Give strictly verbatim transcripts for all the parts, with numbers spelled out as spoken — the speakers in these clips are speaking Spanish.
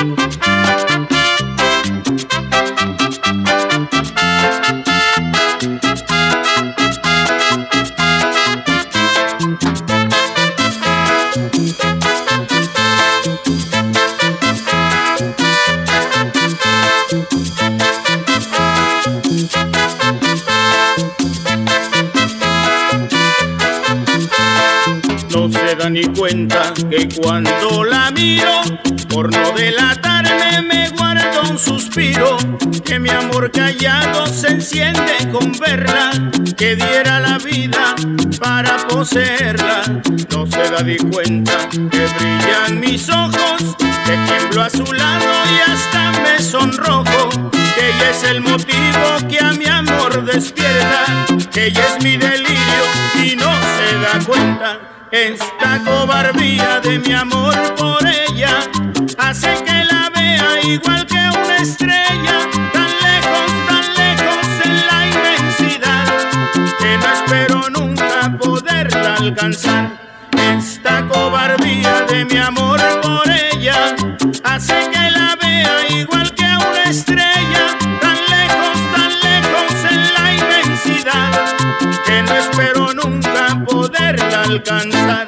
No se da ni cuenta que cuando la miro, por no delatarme me guardo un suspiro, que mi amor callado se enciende con verla, que diera la vida para poseerla. No se da ni cuenta que brillan mis ojos, que tiemblo a su lado y hasta me sonrojo, que ella es el motivo que a mi amor despierta, que ella es mi delirio y no se da cuenta. Esta cobardía de mi amor por ella hace que la vea igual que una estrella, tan lejos, tan lejos en la inmensidad, que no espero nunca poderla alcanzar. Esta cobardía de mi amor por ella hace que la vea igual que una estrella, tan lejos, tan lejos en la inmensidad, que no espero nunca poderla alcanzar.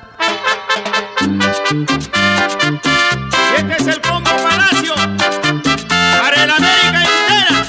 Y este es el Combo Palacio para el América entera.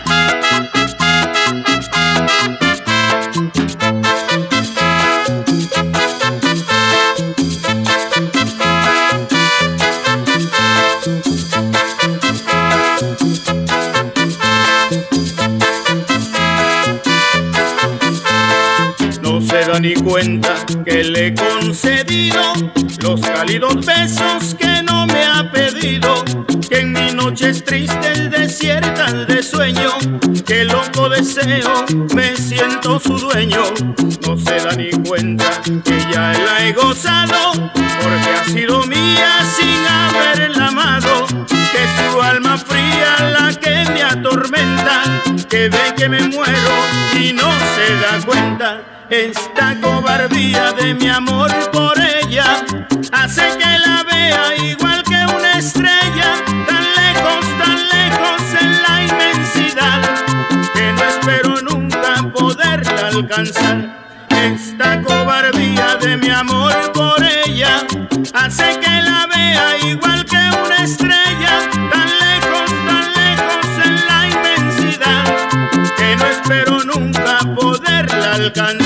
No se da ni cuenta que le he concedido los cálidos besos que no me ha pedido, que en mis noches tristes desiertas de sueño, que loco deseo me siento su dueño. No se da ni cuenta que ya la he gozado, porque ha sido mía sin haberla amado, que su alma fría la que me atormenta, que ve que me muero y no se da cuenta. Esta cobardía de mi amor por ella hace que la vea igual que una estrella, tan lejos, tan lejos en la inmensidad, que no espero nunca poderla alcanzar. Esta cobardía de mi amor por ella hace que la vea igual que una estrella, tan lejos, tan lejos en la inmensidad, que no espero nunca poderla alcanzar.